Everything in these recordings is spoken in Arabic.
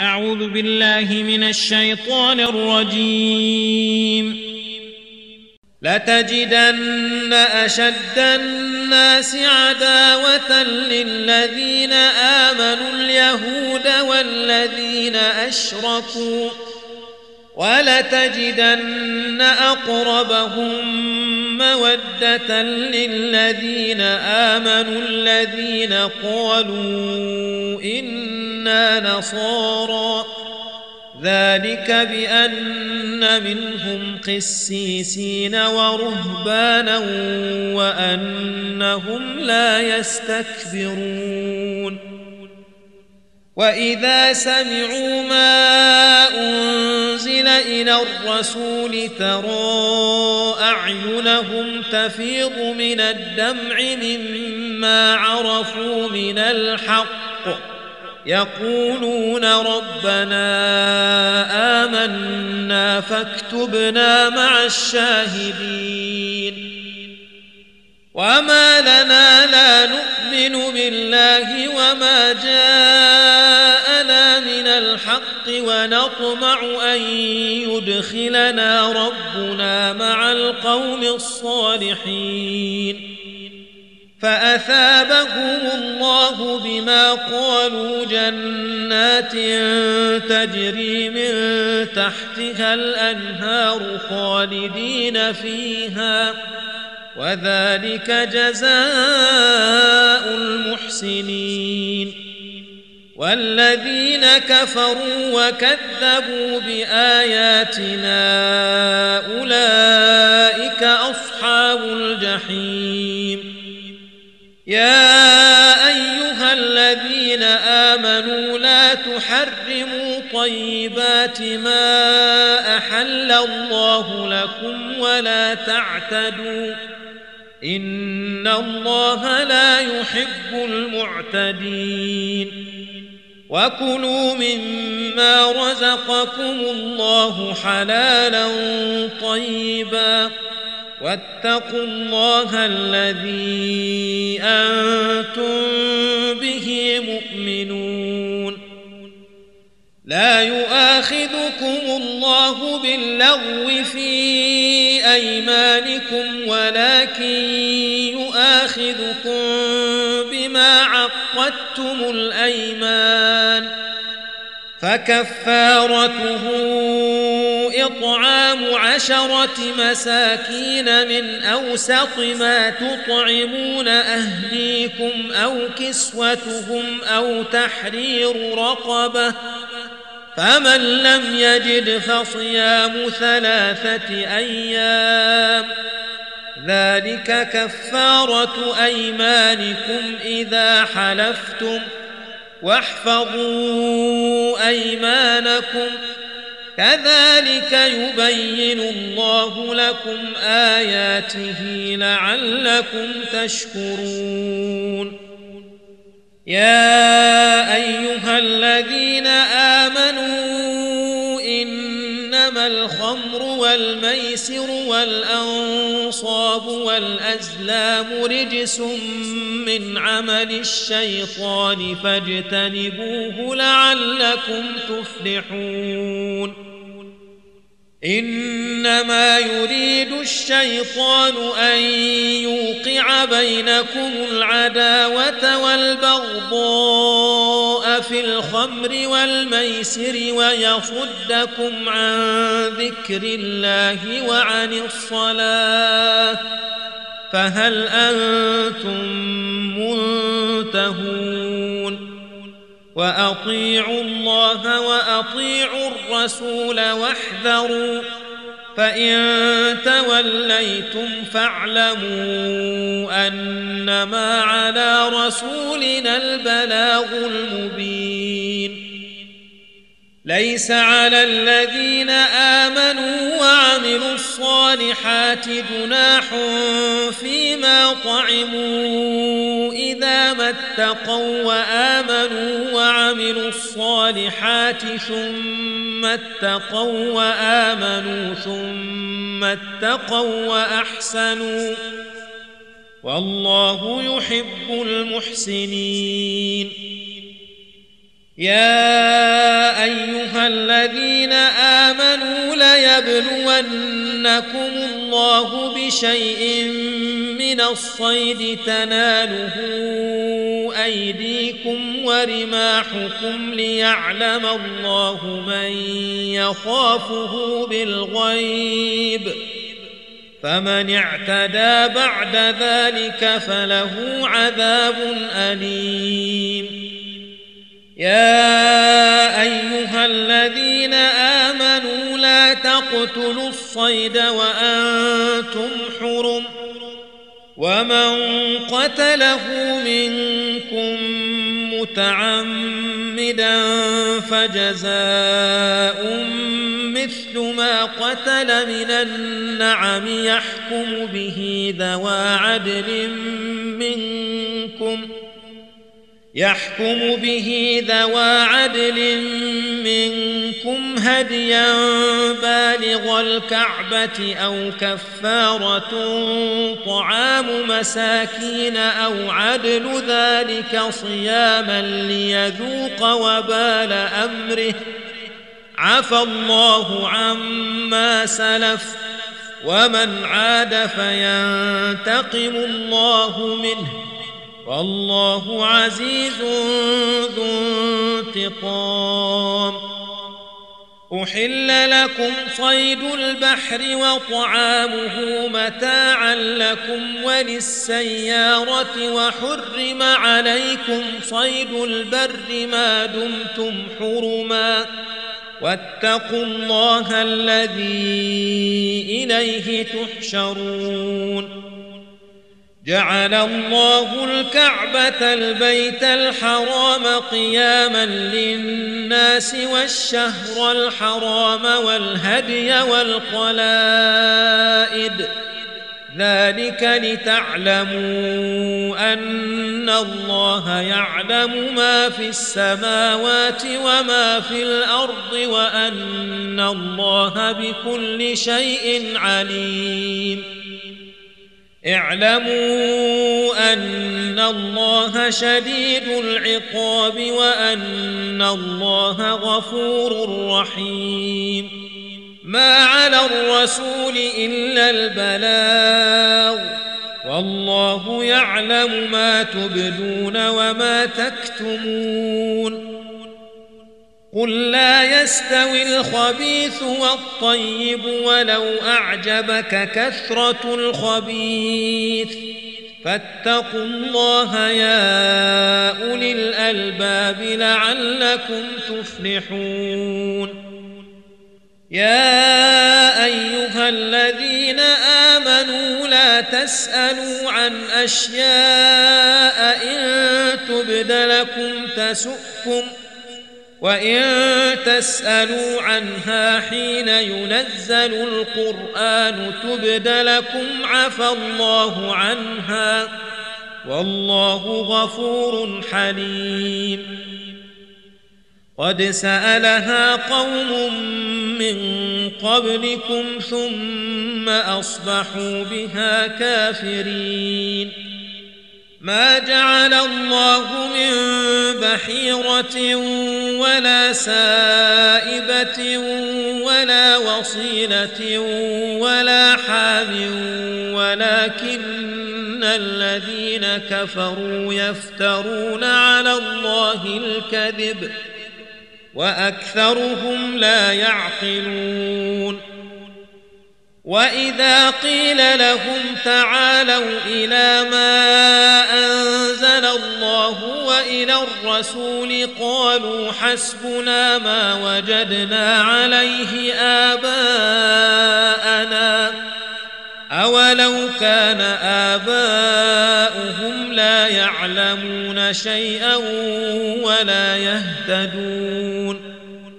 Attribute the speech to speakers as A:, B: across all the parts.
A: أعوذ بالله من الشيطان الرجيم. لتجدن أشد الناس عداوة للذين آمنوا اليهود والذين أشركوا، ولتجدن أقربهم مودة للذين آمنوا الذين قالوا إنا نصارى، ذلك بأن منهم قسيسين ورهبانا وأنهم لا يستكبرون. وإذا سمعوا ما أنزل إلى الرسول ترى أعينهم تفيض من الدمع مما عرفوا من الحق، يقولون ربنا آمنا فاكتبنا مع الشاهدين. وما لنا لا نؤمن بالله وما جاءنا من الحق ونطمع أن يدخلنا ربنا مع القوم الصالحين، فأثابهم الله بما قالوا جنات تجري من تحتها الأنهار خالدين فيها، وذلك جزاء المحسنين. والذين كفروا وكذبوا بآياتنا أولئك أصحاب الجحيم. يا أيها الذين آمنوا لا تحرموا طيبات ما أحل الله لكم ولا تعتدوا، إن الله لا يحب المعتدين. وكلوا مما رزقكم الله حلالا طيبا، واتقوا الله الذي أنتم به مؤمنون. لا يؤاخذكم الله باللغو في أيمانكم ولكن يؤاخذكم بما عقدتم الأيمان، فكفارته إطعام 10 مساكين من أوسط ما تطعمون أهليكم أو كسوتهم أو تحرير رقبة، فمن لم يجد فصيام 3 أيام، ذلك كفارة أيمانكم إذا حلفتم، واحفظوا أيمانكم، كذلك يبين الله لكم آياته لعلكم تشكرون. يا أيها الذين آمنوا إنما الخمر والميسر والأنصاب والأزلام رجس من عمل الشيطان فاجتنبوه لعلكم تفلحون. إنما يريد الشيطان أن يوقع بينكم العداوة والبغضاء في الخمر والميسر ويصدكم عن ذكر الله وعن الصلاة، فهل أنتم منتهون؟ وأطيعوا الله وأطيعوا الرسول واحذروا، فإن توليتم فاعلموا أنما على رسولنا البلاغ المبين. ليس على الذين آمنوا وعملوا الصالحات جناح فيما طعموا إذا ما اتقوا وآمنوا وعملوا الصالحات ثم اتقوا وآمنوا ثم اتقوا وأحسنوا، والله يحب المحسنين. يا أيها الذين آمنوا ليبلونكم الله بشيء من الصيد تناله أيديكم ورماحكم ليعلم الله من يخافه بالغيب فمن اعتدى بعد ذلك فله عذاب أليم يا أيها الذين آمنوا لا تقتلوا الصيد وأنتم حرم ومن قتله منكم متعمدا فجزاء مثل ما قتل من النعم يحكم به ذوى عدل منكم هديا بالغ الكعبة أو كفارة طعام مساكين أو عدل ذلك صياما ليذوق وبال أمره عفى الله عما سلف ومن عاد فينتقم الله منه والله عزيز ذو انتقام أحل لكم صيد البحر وطعامه متاعا لكم وللسيارة وحرم عليكم صيد البر ما دمتم حرما واتقوا الله الذي إليه تحشرون جعل الله الكعبة البيت الحرام قياما للناس والشهر الحرام والهدي والقلائد ذلك لتعلموا أن الله يعلم ما في السماوات وما في الأرض وأن الله بكل شيء عليم اعلموا أن الله شديد العقاب وأن الله غفور رحيم ما على الرسول إلا البلاغ والله يعلم ما تبدون وما تكتمون قل لا يستوي الخبيث والطيب ولو أعجبك كثرة الخبيث فاتقوا الله يا أولي الألباب لعلكم تفلحون يا أيها الذين آمنوا لا تسألوا عن أشياء إن تبد لكم تسؤكم وإن تسألوا عنها حين ينزل القرآن تبد لكم عفى الله عنها والله غفور حليم قد سألها قوم من قبلكم ثم أصبحوا بها كافرين ما جعل الله من بحيرة ولا سائبة ولا وصيلة ولا حام ولكن الذين كفروا يفترون على الله الكذب وأكثرهم لا يعقلون وإذا قيل لهم تعالوا إلى ما أنزل الله وإلى الرسول قالوا حسبنا ما وجدنا عليه آباءنا أولو كان آباؤهم لا يعلمون شيئا ولا يهتدون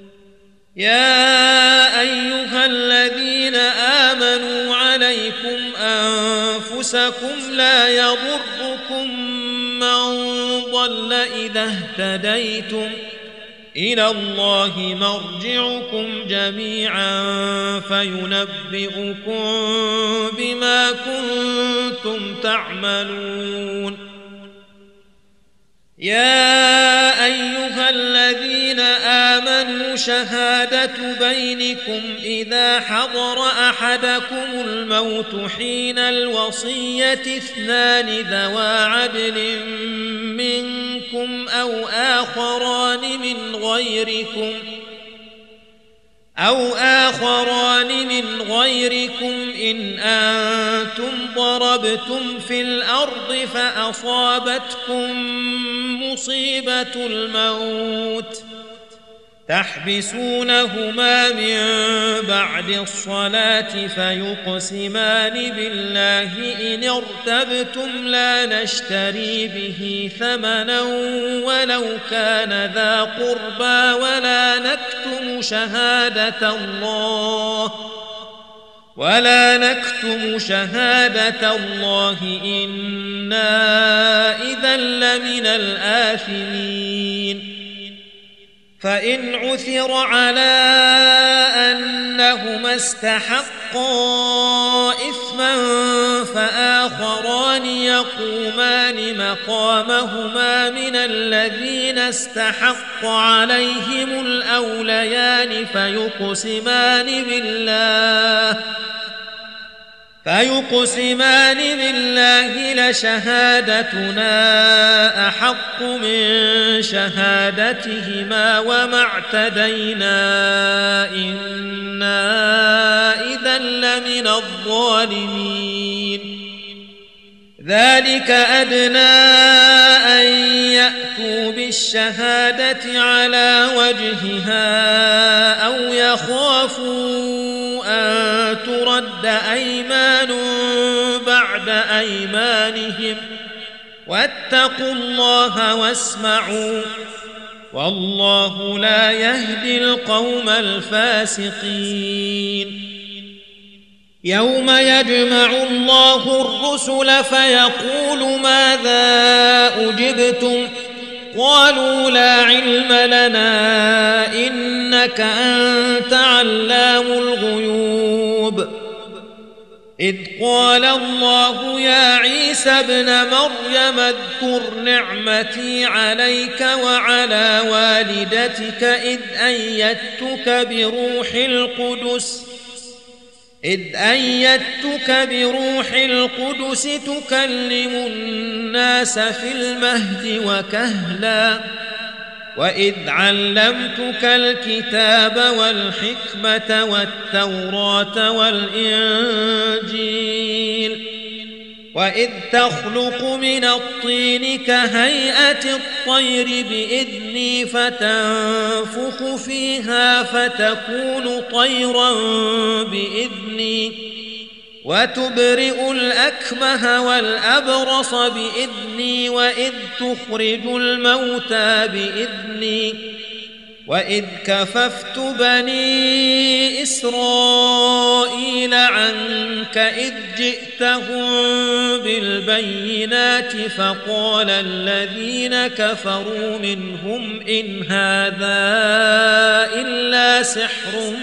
A: يا أيها الذين آمنوا عليكم أنفسكم لا يضركم من ضل إذا اهتديتم إلى الله مرجعكم جميعا فينبئكم بما كنتم تعملون يا أيها الذين آمنوا شهادة بينكم إذا حضر أحدكم الموت حين الوصية اثنان ذوى عدل منكم أو آخران من غيركم إن أنتم ضربتم في الأرض فأصابتكم مصيبة الموت تحبسونهما من بعد الصلاة فيقسمان بالله إن ارتبتم لا نشتري به ثمنا ولو كان ذا قربى ولا نكتم شهادة الله إنا إذا لمن الآثمين فإن عثر على أنهما استحقا إثما فآخران يقومان مقامهما من الذين استحق عليهم الأوليان فيقسمان بالله لشهادتنا أحق من شهادتهما وما اعتدينا إنا إذا لمن الظالمين ذلك أدنى أن يأتوا بالشهادة على وجهها أو يخافوا أن ترد أيمان بعد أيمانهم واتقوا الله واسمعوا والله لا يهدي القوم الفاسقين يوم يجمع الله الرسل فيقول ماذا أجبتم قالوا لا علم لنا إنك أنت علام الغيوب إذ قال الله يا عيسى ابن مريم اذكر نعمتي عليك وعلى والدتك إذ أيدتك بروح القدس تكلم الناس في المهد وكهلا وإذ علمتك الكتاب والحكمة والتوراة والإنجيل وإذ تخلق من الطين كهيئة الطير بإذني فتنفخ فيها فتكون طيرا بإذني وتبرئ الأكمه والأبرص بإذني وإذ تخرج الموتى بإذني وإذ كففت بني إسرائيل عنك إذ جئتهم بالبينات فقال الذين كفروا منهم إن هذا إلا سحر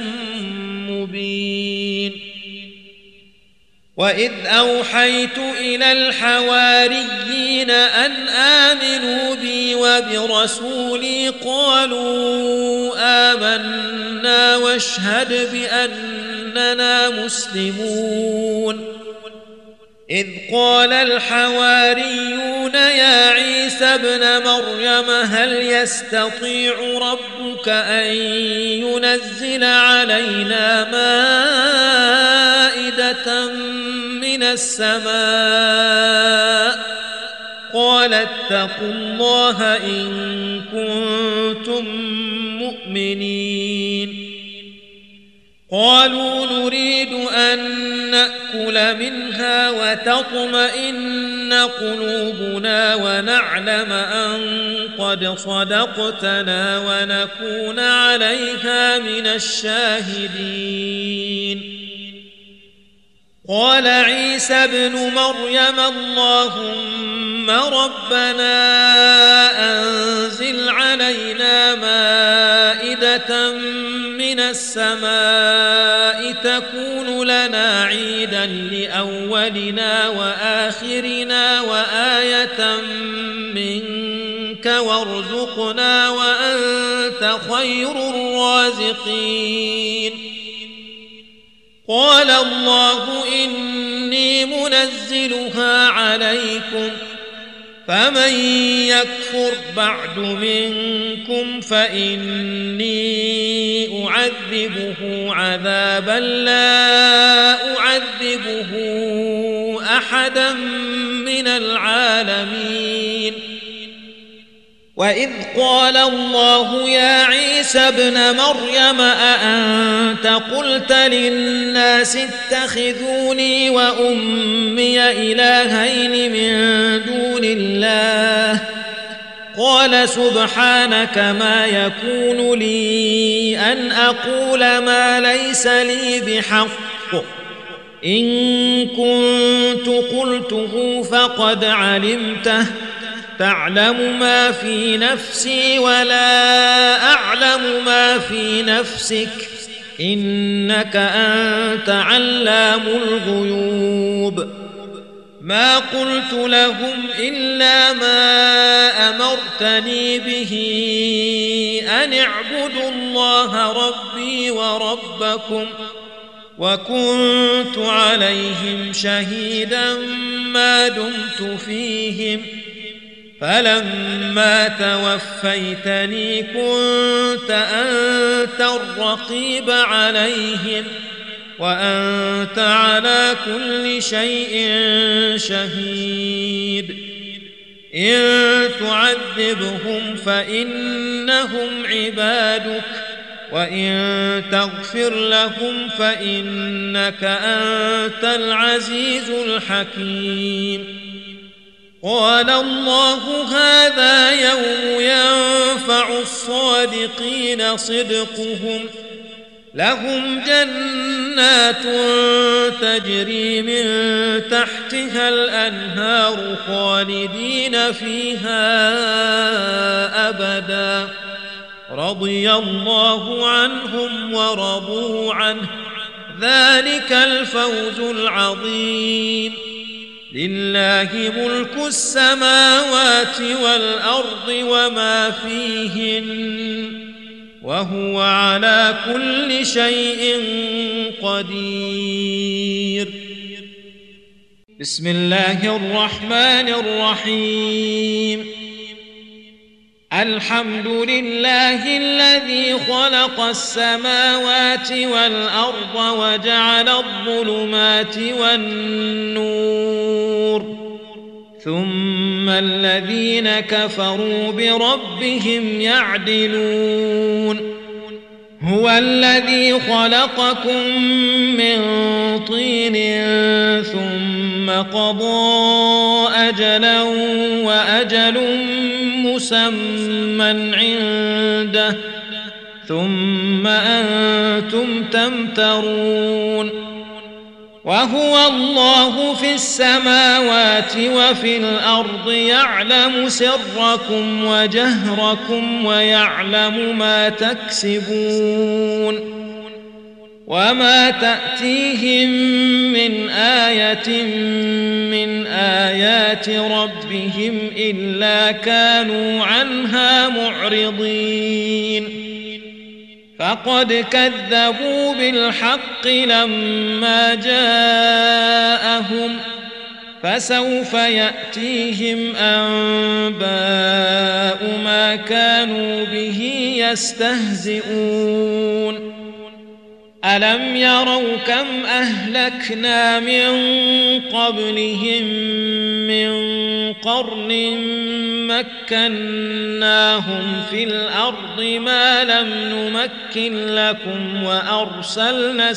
A: مبين وإذ أوحيت إلى الحواريين أن آمنوا بي وبرسولي قالوا آمنا واشهد بأننا مسلمون إذ قال الحواريون يا عيسى ابن مريم هل يستطيع ربك أن ينزل علينا مائدة من السماء قال اتقوا الله إن كنتم مؤمنين قالوا نريد أن نأكل منها وتطمئن قلوبنا ونعلم أن قد صدقتنا ونكون عليها من الشاهدين قال عيسى ابن مريم اللهم ربنا أنزل علينا مائدة من السماء تكون لنا عيدا لأولنا وآخرنا وآية منك وارزقنا وأنت خير الرازقين. قال الله إني منزلها عليكم فمن يكفر بعد منكم فإني أعذبه عذابا لا أعذبه أحدا من العالمين. وإذ قال الله يا عيسى ابن مريم أأنت قلت للناس اتخذوني وأمي إلهين من دون الله قال سبحانك ما يكون لي أن أقول ما ليس لي بحق إن كنت قلته فقد علمته تعلم ما في نفسي ولا أعلم ما في نفسك إنك أنت علام الغيوب. ما قلت لهم إلا ما أمرتني به أن اعبدوا الله ربي وربكم وكنت عليهم شهيدا ما دمت فيهم فلما توفيتني كنت أنت الرقيب عليهم وأنت على كل شيء شهيد. إن تعذبهم فإنهم عبادك وإن تغفر لهم فإنك أنت العزيز الحكيم. قال الله هذا يوم ينفع الصادقين صدقهم لهم جنات تجري من تحتها الأنهار خالدين فيها أبدا رضي الله عنهم ورضوا عنه ذلك الفوز العظيم. لله ملك السماوات والأرض وما فيهن وهو على كل شيء قدير. بسم الله الرحمن الرحيم. الحمد لله الذي خلق السماوات والأرض وجعل الظلمات والنور ثم الذين كفروا بربهم يعدلون. هو الذي خلقكم من طين ثم قضى أجلا وأجل مسمى عنده ثم أنتم تمترون. وهو الله في السماوات وفي الأرض يعلم سركم وجهركم ويعلم ما تكسبون. وما تأتيهم من آية من آيات ربهم إلا كانوا عنها معرضين. فقد كذبوا بالحق لما جاءهم فسوف يأتيهم أنباء ما كانوا به يستهزئون. ألم يروا كم أهلكنا من قبلهم من قرن مكناهم في الأرض ما لم نمكن لكم وأرسلنا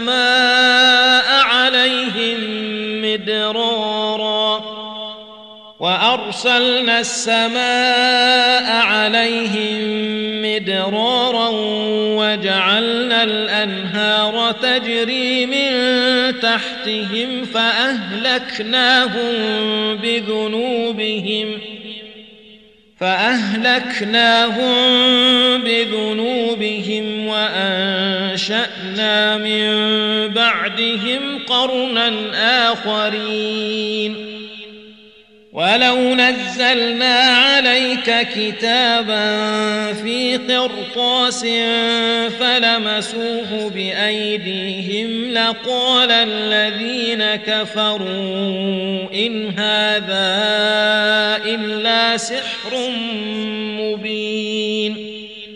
A: السماء عليهم مدرارا وجعلنا الأنهار تجري من تحتهم فأهلكناهم بذنوبهم وأنشأنا من بعدهم قرنا آخرين. ولو نزلنا عليك كتابا في قرطاس فلمسوه بأيديهم لقال الذين كفروا إن هذا إلا سحر مبين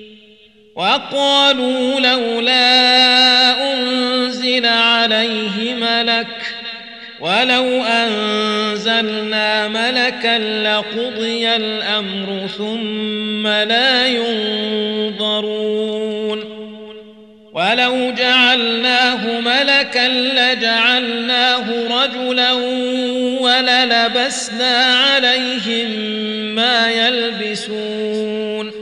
A: وقالوا لولا أنزل عليه ملك ولو أنزلنا ملكا لقضي الأمر ثم لا ينظرون ولو جعلناه ملكا لجعلناه رجلا وللبسنا عليهم ما يلبسون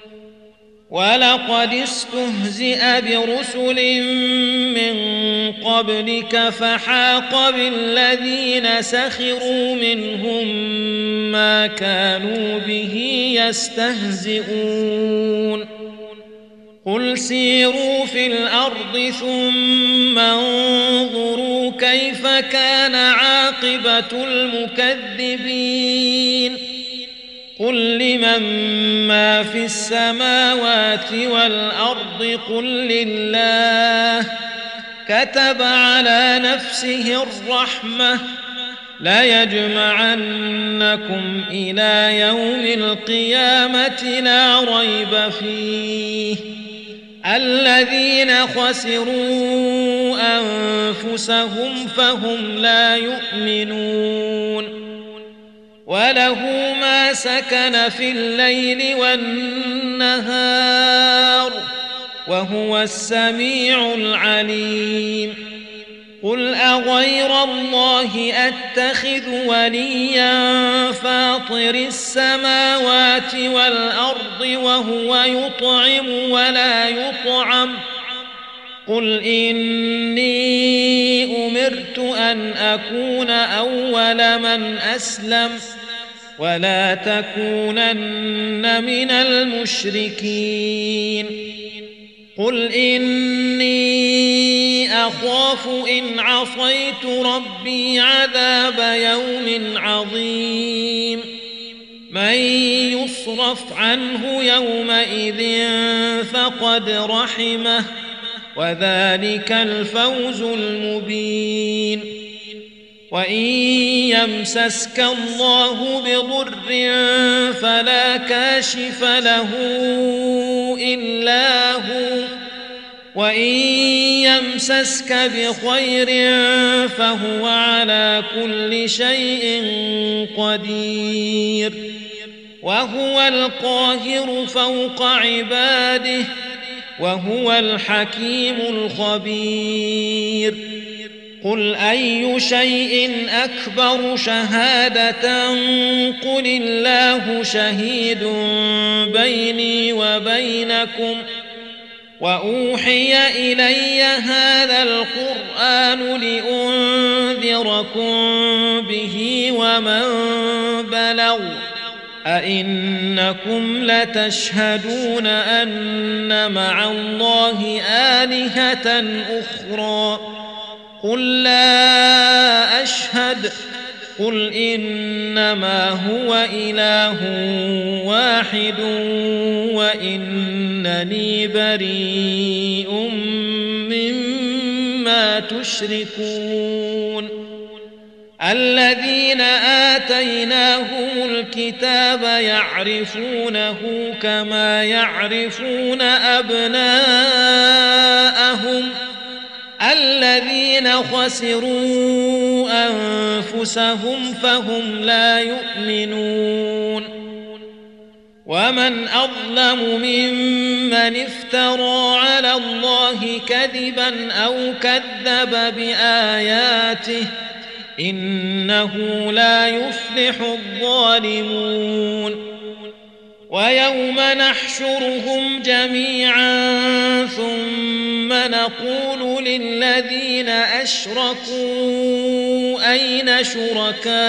A: ولقد استهزئ برسل من قبلك فحاق بالذين سخروا منهم ما كانوا به يستهزئون قل سيروا في الأرض ثم انظروا كيف كان عاقبة المكذبين قل لمن ما في السماوات والأرض قل لله كتب على نفسه الرحمة ليجمعنكم إلى يوم القيامة لا ريب فيه الذين خسروا أنفسهم فهم لا يؤمنون وله ما سكن في الليل والنهار وهو السميع العليم قل أغير الله أتخذ وليا فاطر السماوات والأرض وهو يطعم ولا يطعم قل إني أمرت أن أكون أول من أسلم ولا تكونن من المشركين قل إني أخاف إن عصيت ربي عذاب يوم عظيم من يصرف عنه يومئذ فقد رحمه وذلك الفوز المبين وإن يمسسك الله بضر فلا كاشف له إلا هو وإن يمسسك بخير فهو على كل شيء قدير وهو القاهر فوق عباده وهو الحكيم الخبير قل أي شيء أكبر شهادة قل الله شهيد بيني وبينكم وأوحي إلي هذا القرآن لأنذركم به ومن بلغ أئنكم لتشهدون أن مع الله آلهة أخرى قل لا أشهد قل إنما هو إله واحد وإنني بريء مما تشركون الذين آتيناهم الكتاب يعرفونه كما يعرفون أبناءهم الذين خسروا أنفسهم فهم لا يؤمنون ومن أظلم ممن افترى على الله كذبا أو كذب بآياته إنه لا يفلح الظالمون ويوم نحشرهم جميعا ثم نقول للذين أشركوا أين شركاؤكم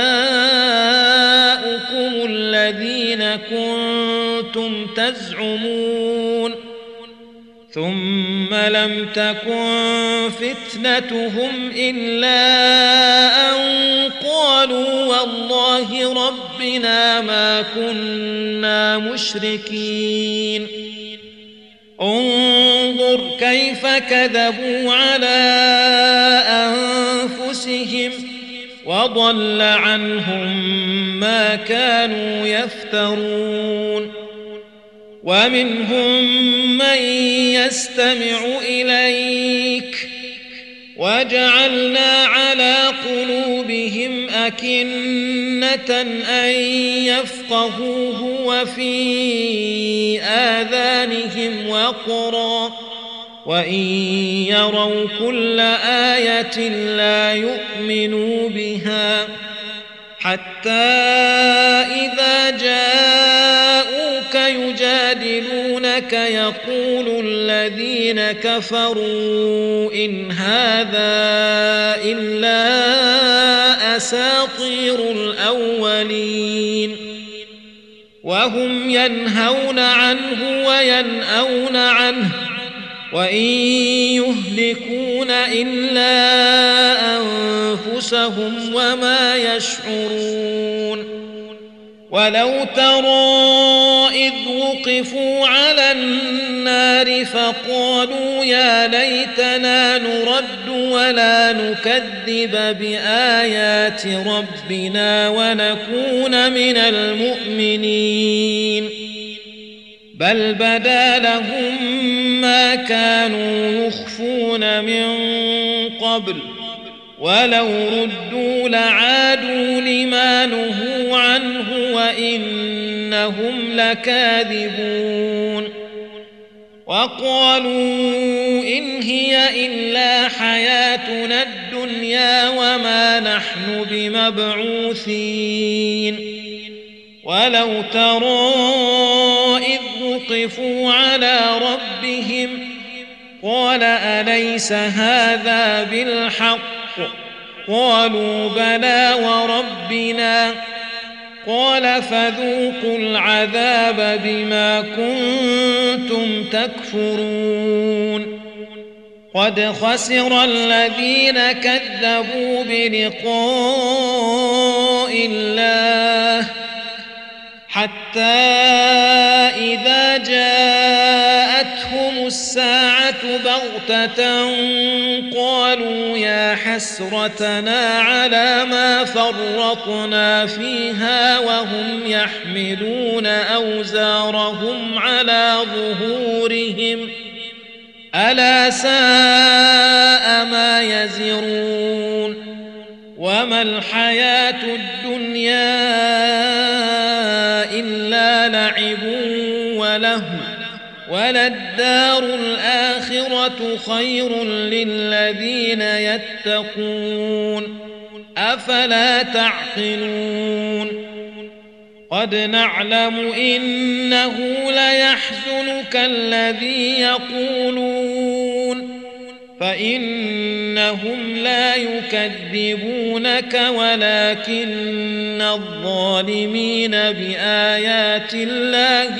A: الذين كنتم تزعمون ثم لم تكن فتنتهم إلا أن قالوا والله ربنا ما كنا مشركين انظر كيف كذبوا على أنفسهم وضل عنهم ما كانوا يفترون ومنهم من يستمع إليك وجعلنا على قلوبهم أكنة أن يفقهوه وفي آذانهم وقرا وإن يروا كل آية لا يؤمنوا بها حتى إذا جاءوك يجادلونك يقول الذين كفروا إن هذا إلا أساطير الأولين وهم ينهون عنه وينأون عنه وإن يهلكون إلا أنفسهم وما يشعرون ولو ترى إذ وقفوا على النار فقالوا يا ليتنا نرد ولا نكذب بآيات ربنا ونكون من المؤمنين بل بدا لهم ما كانوا يخفون من قبل ولو ردوا لعادوا لما نهوا عنه وإنهم لكاذبون وقالوا إن هي إلا حياتنا الدنيا وما نحن بمبعوثين ولو ترى إذ وقفوا على ربهم قال أليس هذا بالحق قالوا بلى وربنا قال فذوقوا العذاب بما كنتم تكفرون قد خسر الذين كذبوا بلقاء الله حتى إذا جاءتهم الساعة بغتة قالوا يا حسرتنا على ما فرطنا فيها وهم يحملون أوزارهم على ظهورهم ألا ساء ما يزرون وما الحياة الدنيا إلا لعب ولهو وللدار الآخرة خير للذين يتقون أفلا تعقلون قد نعلم إنه ليحزنك الذي يقولون فإنهم لا يكذبونك ولكن الظالمين بآيات الله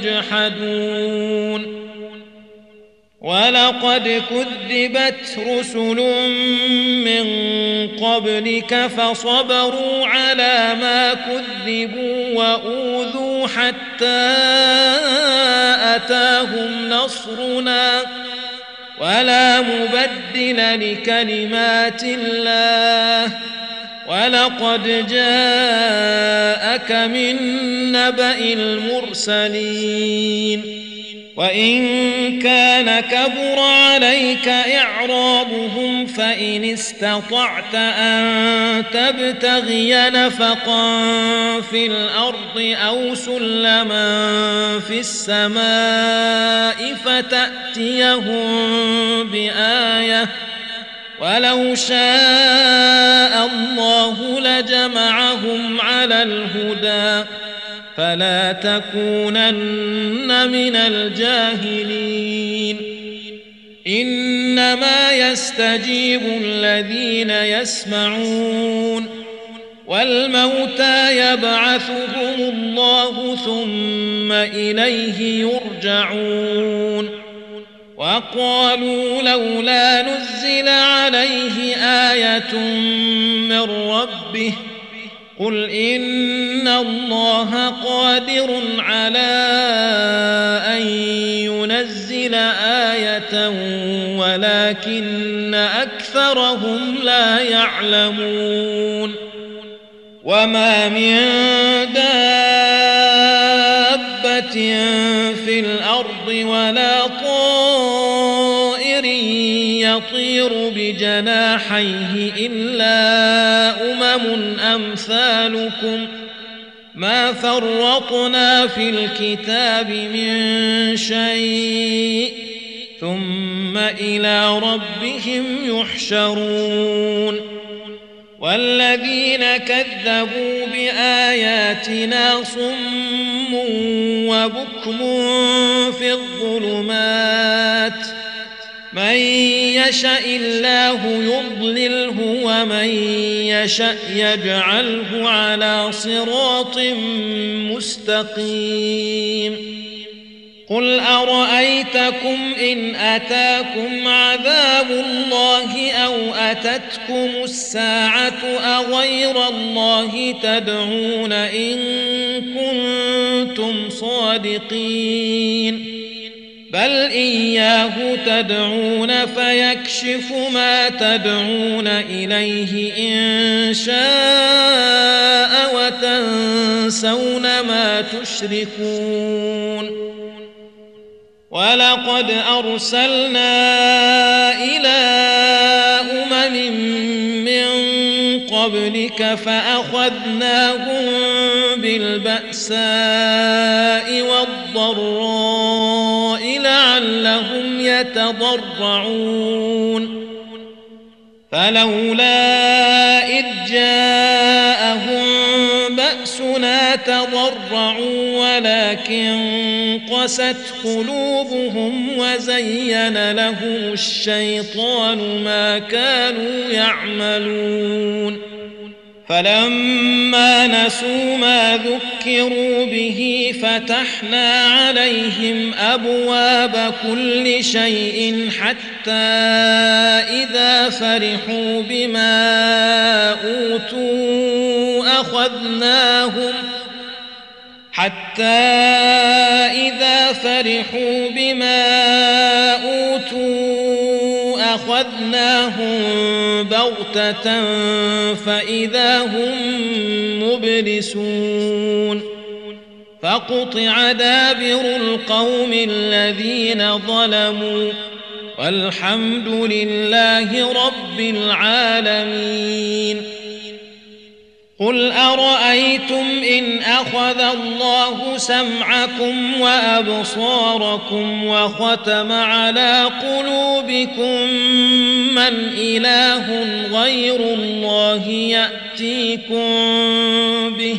A: يجحدون ولقد كذبت رسل من قبلك فصبروا على ما كذبوا وأوذوا حتى أتاهم نصرنا ولا مبدل لكلمات الله ولقد جاءك من نبأ المرسلين وإن كان كبر عليك إعرابهم فإن استطعت أن تبتغي نفقا في الأرض أو سلما في السماء فتأتيهم بآية ولو شاء الله لجمعهم على الهدى فلا تكونن من الجاهلين إنما يستجيب الذين يسمعون والموتى يبعثهم الله ثم إليه يرجعون وقالوا لولا نزل عليه آية من ربه قل إن الله قادر على أن ينزل آية ولكن أكثرهم لا يعلمون وما من دابة في الأرض ولا طائر يطير بجناحيه إلا أمثالكم ما فرطنا في الكتاب من شيء ثم إلى ربهم يحشرون والذين كذبوا بآياتنا صم وبكم في الظلمات من يشاء الله يضلله ومن يشاء يجعله على صراط مستقيم قل أرأيتكم إن أتاكم عذاب الله أو أتتكم الساعة أغير الله تدعون إن كنتم صادقين بل إياه تدعون فيكشف ما تدعون إليه إن شاء وتنسون ما تشركون ولقد أرسلنا إلى من قبلك فأخذناهم بالبأساء والضراء لعلهم يتضرعون فلولا إذ جاءهم بأسنا تضرعوا ولكن قست قلوبهم وزين لهم الشيطان ما كانوا يعملون فلما نسوا ما ذكروا به فتحنا عليهم أبواب كل شيء حتى إذا فرحوا بما أوتوا أخذناهم بغتة فإذا هم مبلسون فقطع دابر القوم الذين ظلموا والحمد لله رب العالمين قل أرأيتم إن أخذ الله سمعكم وأبصاركم وختم على قلوبكم من إله غير الله يأتيكم به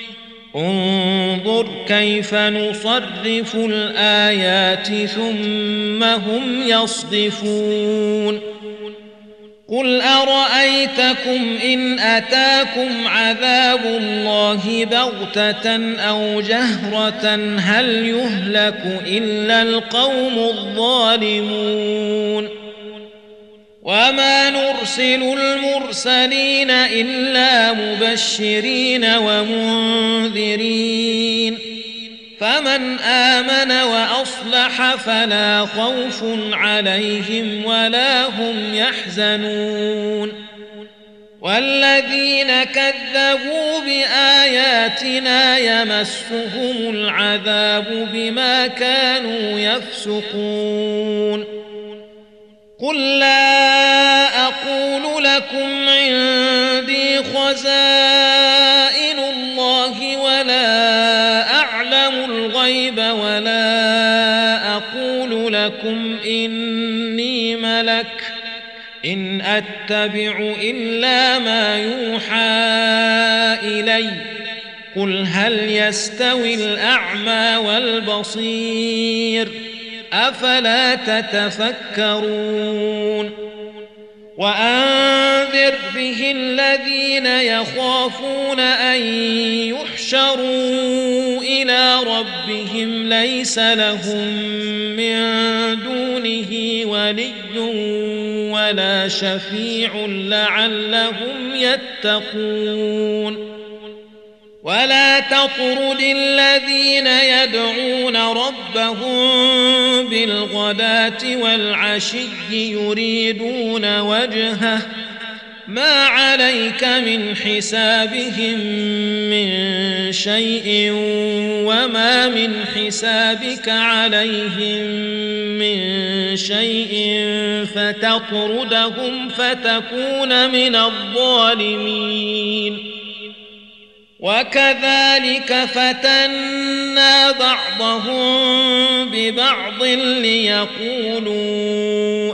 A: انظر كيف نصرف الآيات ثم هم يصدفون قل أرأيتكم إن أتاكم عذاب الله بغتة أو جهرة هل يهلك إلا القوم الظالمون وما نرسل المرسلين إلا مبشرين ومنذرين فمن آمن وأصلح فلا خوف عليهم ولا هم يحزنون والذين كذبوا بآياتنا يمسهم العذاب بما كانوا يفسقون قل لا أقول لكم عندي خزائن الله ولا أعلم الغيب ولا أقول لكم إني ملك إن أتبع إلا ما يوحى إلي قل هل يستوي الأعمى والبصير أفلا تتفكرون وأنذر به الذين يخافون أن يحشروا إلى ربهم ليس لهم من دونه ولي ولا شفيع لعلهم يتقون ولا تطرد الذين يدعون ربهم بالغداة والعشي يريدون وجهه ما عليك من حسابهم من شيء وما من حسابك عليهم من شيء فتطردهم فتكون من الظالمين وكذلك فتنا بعضهم ببعض ليقولوا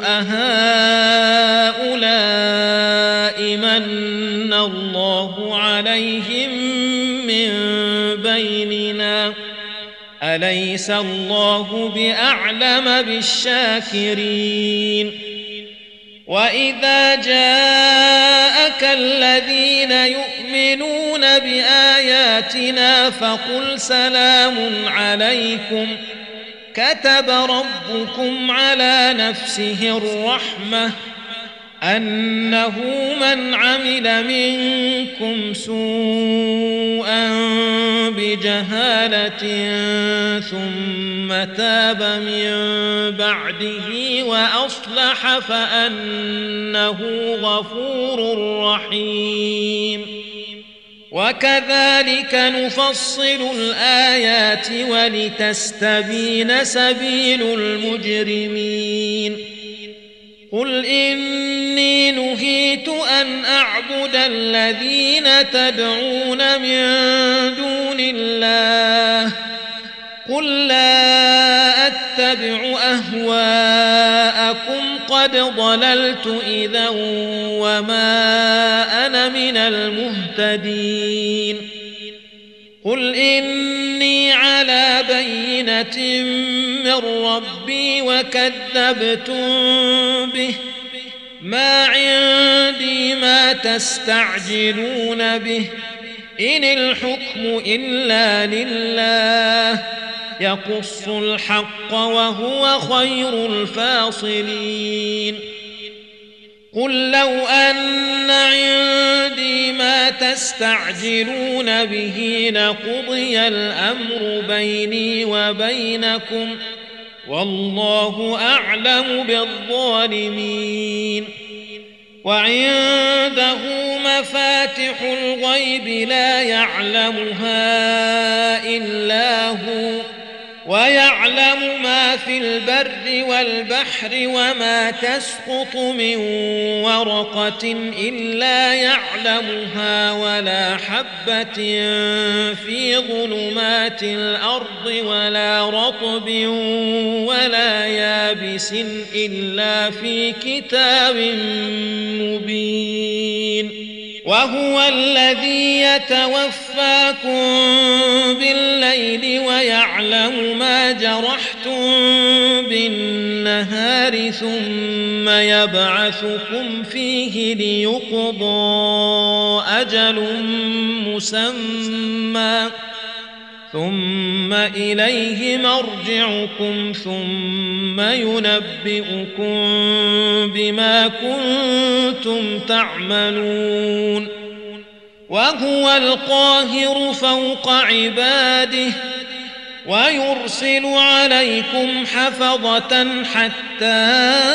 A: أهؤلاء من الله عليهم من بيننا أليس الله بأعلم بالشاكرين وإذا جاءك الذين يؤمنون بآياتنا فقل سلام عليكم كتب ربكم على نفسه الرحمة أنه من عمل منكم سوءا بجهالة ثم تاب من بعده وأصلح فأنه غفور رحيم وكذلك نفصل الآيات ولتستبين سبيل المجرمين قل إني نهيت أن أعبد الذين تدعون من دون الله قل لا أتبع أهواءكم قد ضللت إذا وما أنا من المهتدين قل إني على بينة من ربي وكذبتم به ما عندي ما تستعجلون به إن الحكم إلا لله يقص الحق وهو خير الفاصلين قل لو أن عندي ما تستعجلون به لقضي الأمر بيني وبينكم والله أعلم بالظالمين وعنده مفاتح الغيب لا يعلمها إلا هو ويعلم ما في البر والبحر وما تسقط من ورقة إلا يعلمها ولا حبة في ظلمات الأرض ولا رطب ولا يابس إلا في كتاب مبين وهو الذي يتوفاكم بالليل ويعلم ما جرحتم بالنهار ثم يبعثكم فيه ليقضى أجل مسمى ثم إليه مرجعكم ثم ينبئكم بما كنتم تعملون وهو القاهر فوق عباده ويرسل عليكم حفظة حتى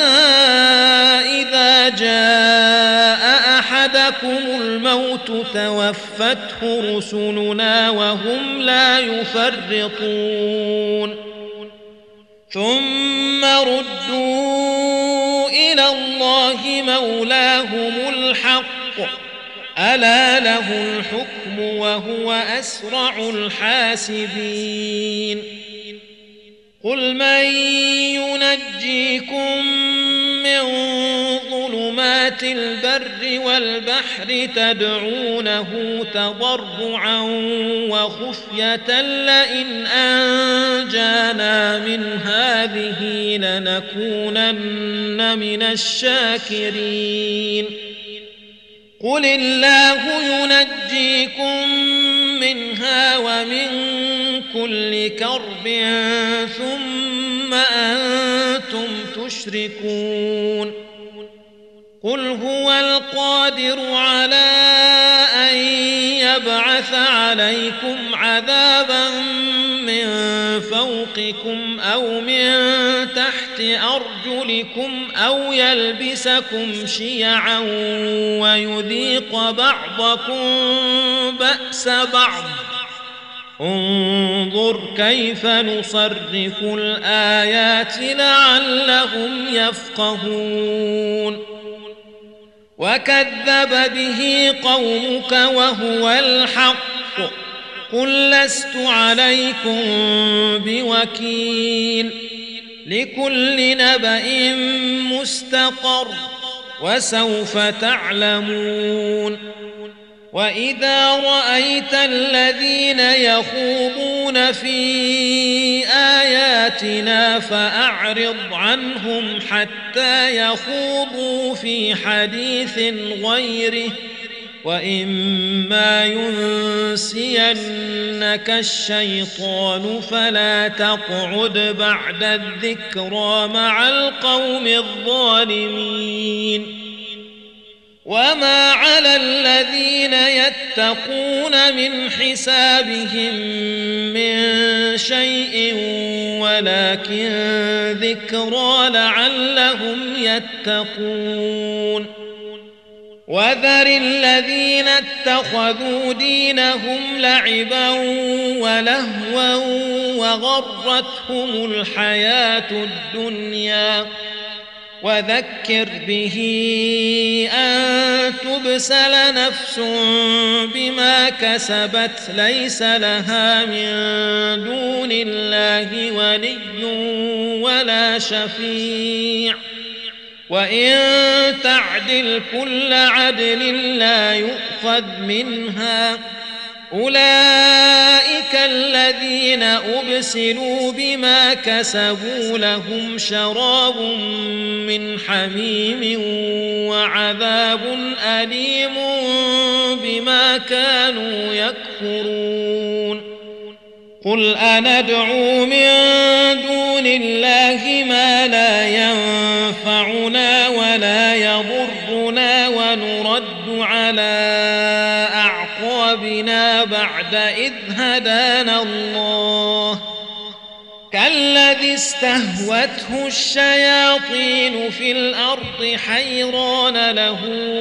A: إذا جاء أحدكم الموت توفته رسلنا وهم لا يفرطون ثم ردوا إلى الله مولاهم الحق ألا له الحكم وهو أسرع الحاسبين قل من ينجيكم من ظلمات دابات البر والبحر تدعونه تضرعا وخفية لئن أنجانا من هذه لنكونن من الشاكرين قل الله ينجيكم منها ومن كل كرب ثم أنتم تشركون قل هو القادر على أن يبعث عليكم عذابا من فوقكم أو من تحت أرجلكم أو يلبسكم شيعا ويذيق بعضكم بأس بعض انظر كيف نصرف الآيات لعلهم يفقهون وكذب به قومك وهو الحق قل لست عليكم بوكيل لكل نبأ مستقر وسوف تعلمون وإذا رأيت الذين يخوضون في آياتنا فأعرض عنهم حتى يخوضوا في حديث غيره وإما ينسينك الشيطان فلا تقعد بعد الذكرى مع القوم الظالمين وما على الذين يتقون من حسابهم من شيء ولكن ذكرى لعلهم يتقون وذر الذين اتخذوا دينهم لعبا ولهوا وغرتهم الحياة الدنيا وذكر به أن تبسل نفس بما كسبت ليس لها من دون الله ولي ولا شفيع وإن تعدل كل عدل لا يؤخذ منها أولئك الذين أبسلوا بما كسبوا لهم شراب من حميم وعذاب أليم بما كانوا يكفرون قل أندعو من دون الله ما لا ينفعنا ولا يضرنا ونرد على أعقابنا بعد إذ هدانا الله كالذي استهوته الشياطين في الأرض حيران له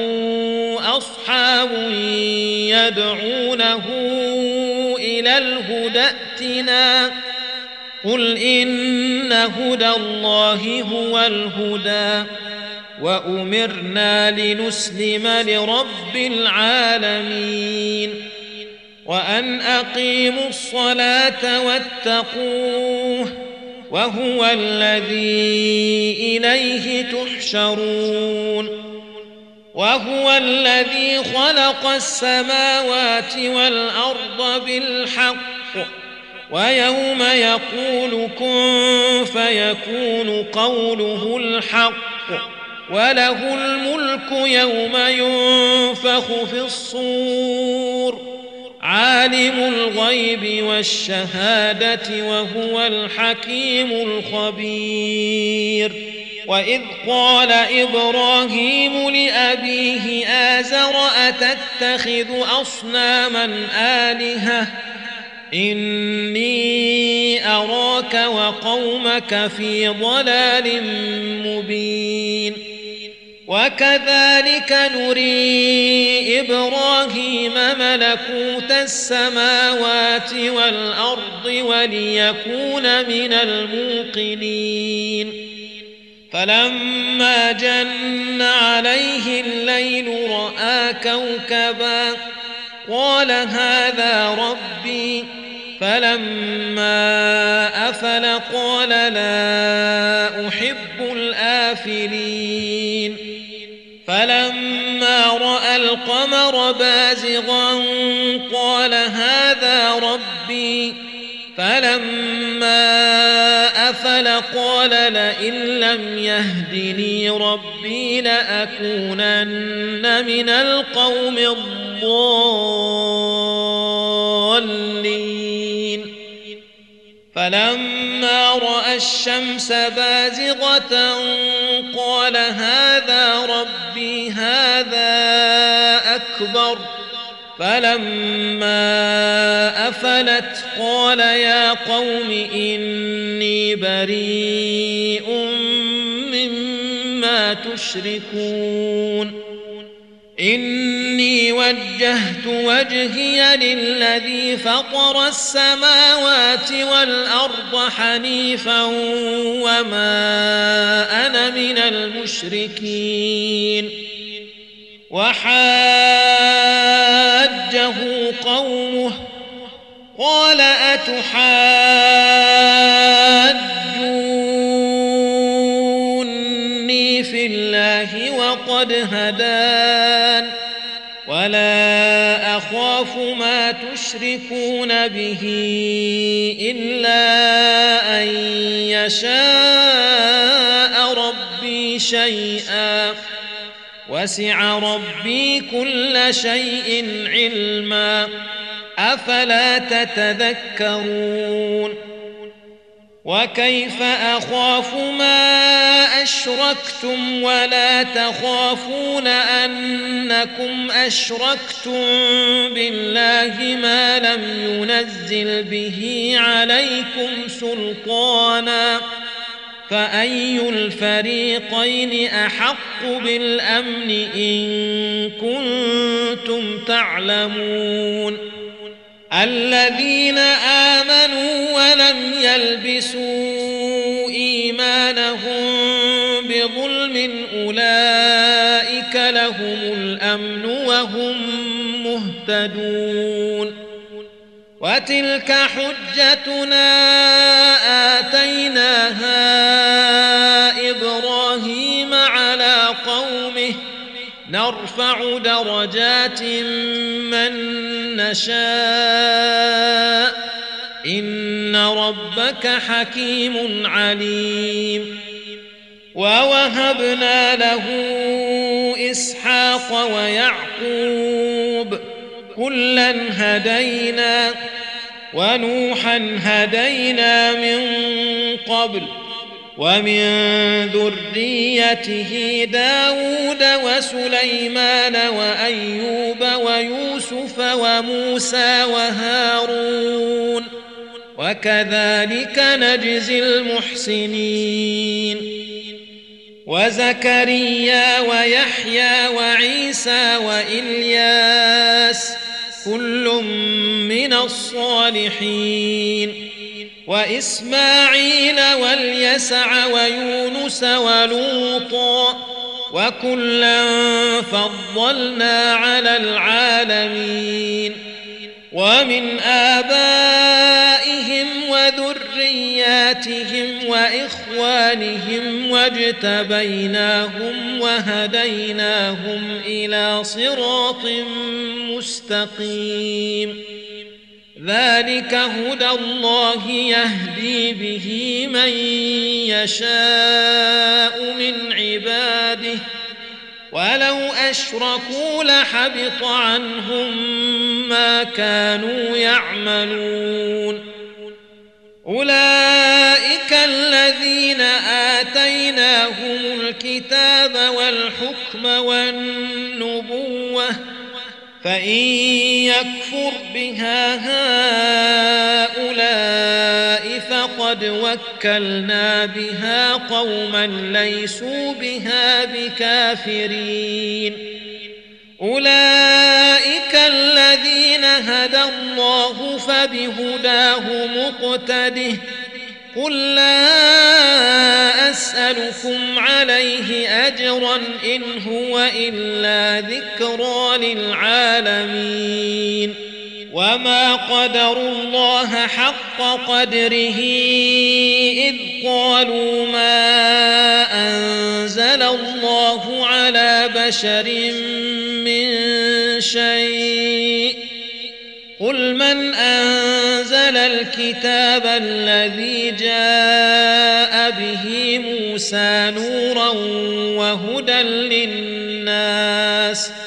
A: أصحاب يدعونه إلى الهدى ائتنا قل إن هدى الله هو الهدى وأمرنا لنسلم لرب العالمين وأن أقيموا الصلاة واتقوه وهو الذي إليه تحشرون وهو الذي خلق السماوات والأرض بالحق ويوم يقول كن فيكون قوله الحق وله الملك يوم ينفخ في الصور عالم الغيب والشهادة وهو الحكيم الخبير وإذ قال إبراهيم لأبيه آزر أتتخذ أصناما آلهة إني أراك وقومك في ضلال مبين وكذلك نري إبراهيم ملكوت السماوات والأرض وليكون من الموقنين فلما جن عليه الليل رأى كوكبا قال هذا ربي فلما أفل قال لا أحب الآفلين فلما رأى القمر بازغا قال هذا ربي فلما أفل قال لئن لم يهدني ربي لأكونن من القوم الضالين فلما رأى الشمس بازغة قال هذا ربي هذا أكبر فلما أفلت قال يا قوم إني بريء مما تشركون إني وجهت وجهي للذي فطر السماوات والأرض حنيفا وما أنا من المشركين وحاجه قومه قال أتحاجوني في الله وقد هدان ولا أخاف ما تشركون به إلا أن يشاء ربي شيئا وسع ربي كل شيء علما أفلا تتذكرون وكيف أخاف ما أشركتم ولا تخافون أنكم أشركتم بالله ما لم ينزل به عليكم سلطانا فأي الفريقين أحق بالأمن إن كنتم تعلمون الذين آمنوا ولم يلبسوا إيمانهم بظلم أولئك لهم الأمن وهم مهتدون وتلك حجتنا آتيناها إبراهيم على قومه نرفع درجات من نشاء إن ربك حكيم عليم ووهبنا له إسحاق ويعقوب كلا هدينا ونوحا هدينا من قبل ومن ذريته داود وسليمان وأيوب ويوسف وموسى وهارون وكذلك نجزي المحسنين وزكريا ويحيى وعيسى وإلياس كل من الصالحين وإسماعيل واليسع ويونس ولوطا وكلا فضلنا على العالمين ومن آبائهم وذرياتهم وإخوانهم واجتبيناهم وهديناهم إلى صراط مستقيم ذلك هدى الله يهدي به من يشاء من عباده ولو أشركوا لحبط عنهم ما كانوا يعملون أولئك الذين آتيناهم الكتاب والحكم والنبوة فإن يكفر بها هؤلاء فقد وكلنا بها قوما ليسوا بها بكافرين أولئك الذين هدى الله فبهداه مقتده قل لا أسألكم عليه أجرا إن هو إلا ذكرى للعالمين وما قدروا الله حق قدره إذ قالوا ما أنزل الله على بشر من شيء قل من أنزل الكتاب الذي جاء به موسى نورا وهدى للناس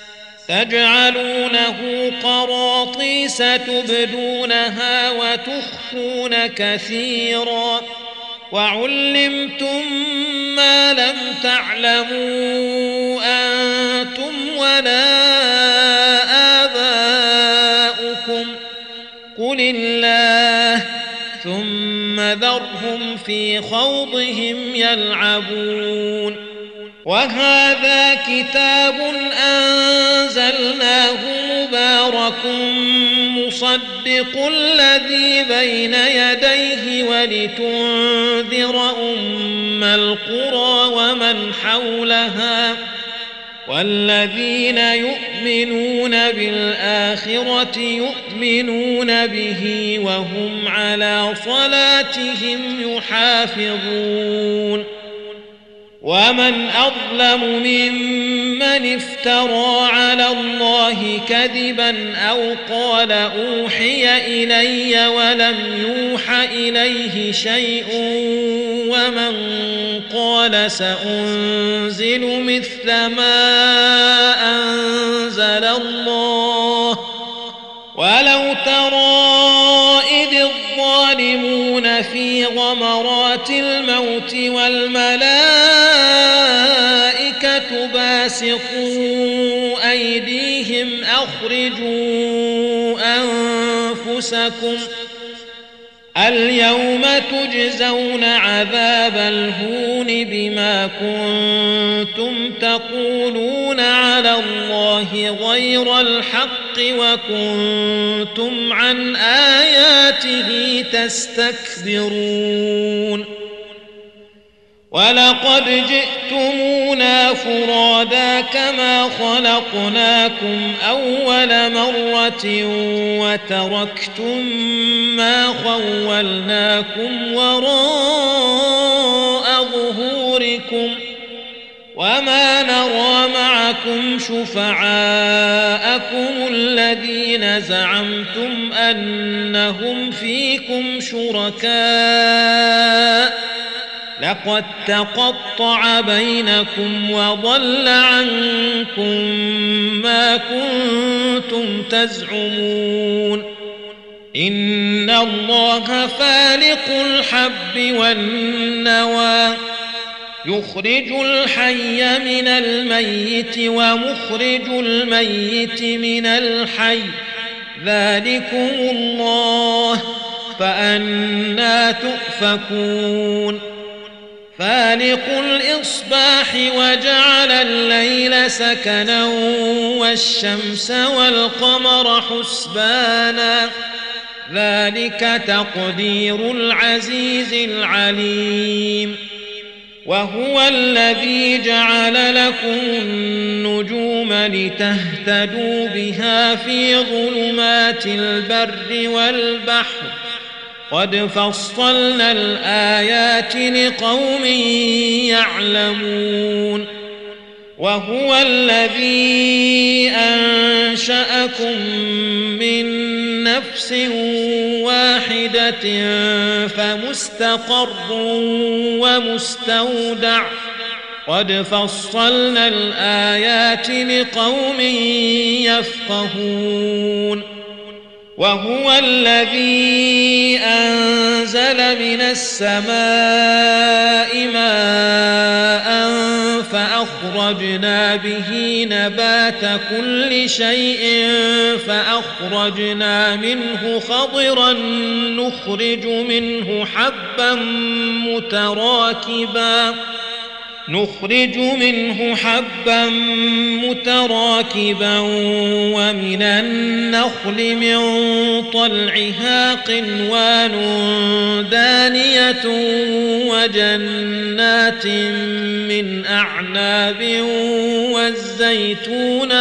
A: تجعلونه قراطيس تبدونها وتخفون كثيرا وعلمتم ما لم تعلموا أنتم ولا آباؤكم قل الله ثم ذرهم في خوضهم يلعبون وهذا كتاب أنزلناه مبارك مصدق الذي بين يديه ولتنذر أم القرى ومن حولها والذين يؤمنون بالآخرة يؤمنون به وهم على صلاتهم يحافظون ومن أظلم ممن افترى على الله كذبا أو قال أوحي إلي ولم يوح إليه شيء ومن قال سأنزل مثل ما أنزل الله ولو ترى إذ الظالمون في غمرات الموت والملائكة باسطوا أيديهم أخرجوا أنفسكم اليوم تجزون عذاب الهون بما كنتم تقولون على الله غير الحق وكنتم عن آياته تستكبرون ولقد جئتمونا فرادا كما خلقناكم أول مرة وتركتم ما خولناكم وراء ظهوركم وما نرى معكم شفعاءكم الذين زعمتم أنهم فيكم شركاء لقد تقطع بينكم وضل عنكم ما كنتم تزعمون إن الله فالق الحب والنوى يخرج الحي من الميت ومخرج الميت من الحي ذلكم الله فأنى تؤفكون فالق الإصباح وجعل الليل سكنا والشمس والقمر حسبانا ذلك تقدير العزيز العليم وهو الذي جعل لكم النجوم لتهتدوا بها في ظلمات البر والبحر قد فصلنا الآيات لقوم يعلمون وهو الذي أنشأكم من نفس واحدة فمستقر ومستودع قد فصلنا الآيات لقوم يفقهون وهو الذي أنزل من السماء ماء فأخرجنا به نبات كل شيء فأخرجنا منه خضرا نخرج منه حبا متراكبا ومن النخل من طلعها قنوان دانية وجنات من أعناب والزيتون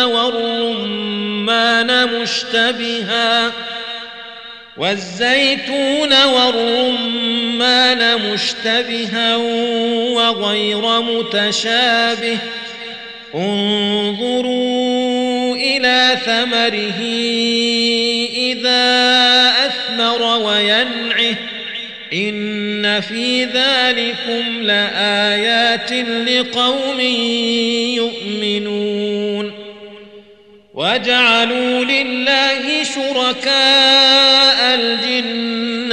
A: والرمان مشتبها وغير متشابه انظروا إلى ثمره إذا أثمر وينعه إن في ذلكم لآيات لقوم يؤمنون وجعلوا لله شركاء الجن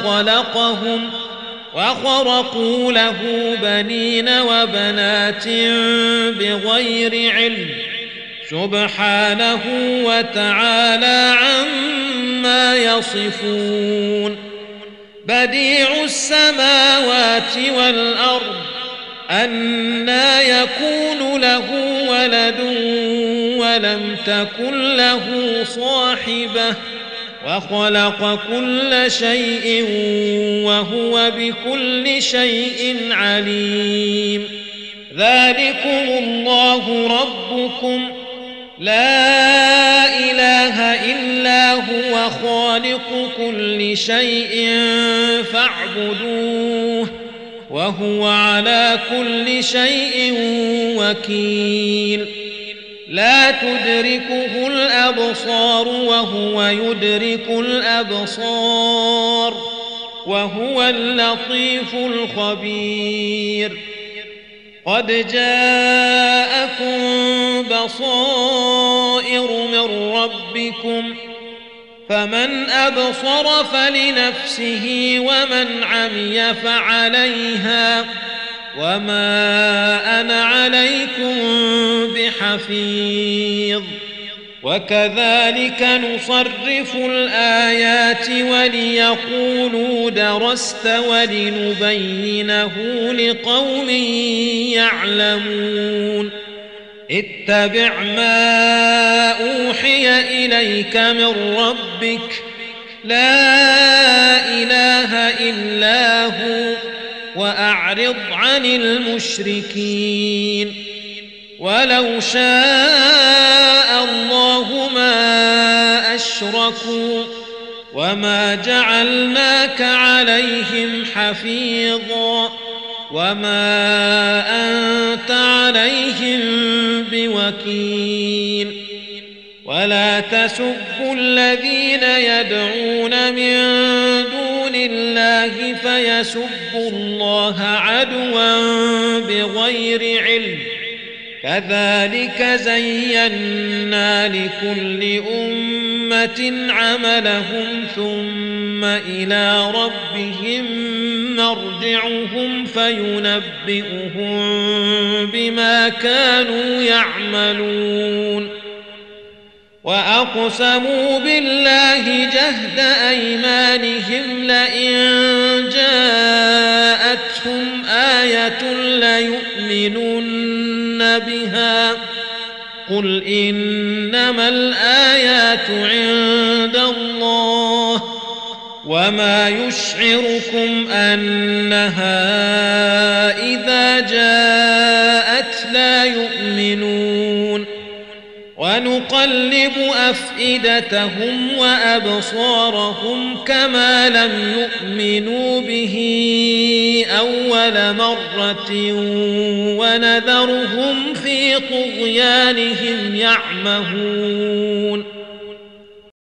A: وخرقوا له بنين وبنات بغير علم سبحانه وتعالى عما يصفون بديع السماوات والأرض أنى يكون له ولد ولم تكن له صاحبة وخلق كل شيء وهو بكل شيء عليم ذلكم الله ربكم لا إله إلا هو خالق كل شيء فاعبدوه وهو على كل شيء وكيل لا تدركه الأبصار وهو يدرك الأبصار وهو اللطيف الخبير قد جاءكم بصائر من ربكم فمن أبصر فلنفسه ومن عمي فعليها وما أنا عليكم بحفيظ وكذلك نصرف الآيات وليقولوا درست ولنبينه لقوم يعلمون اتبع ما أوحي إليك من ربك لا إله إلا هو وأعرض عن المشركين ولو شاء الله ما أشركوا وما جعلناك عليهم حفيظا وما أنت عليهم بوكيل ولا تسبوا الذين يدعون من دون الله فيسبوا الله عدوا بغير علم كذلك زينا لكل أمة عملهم ثم إلى ربهم مرجعهم فينبئهم بما كانوا يعملون وأقسموا بالله جهد أيمانهم لئن جاءتهم آية ليؤمنن بها قل إنما الآيات عند الله وما يشعركم أنها إذا جاءت لا يؤمنون ونقلب أفئدتهم وأبصارهم كما لم يؤمنوا به أول مرة ونذرهم في طغيانهم يعمهون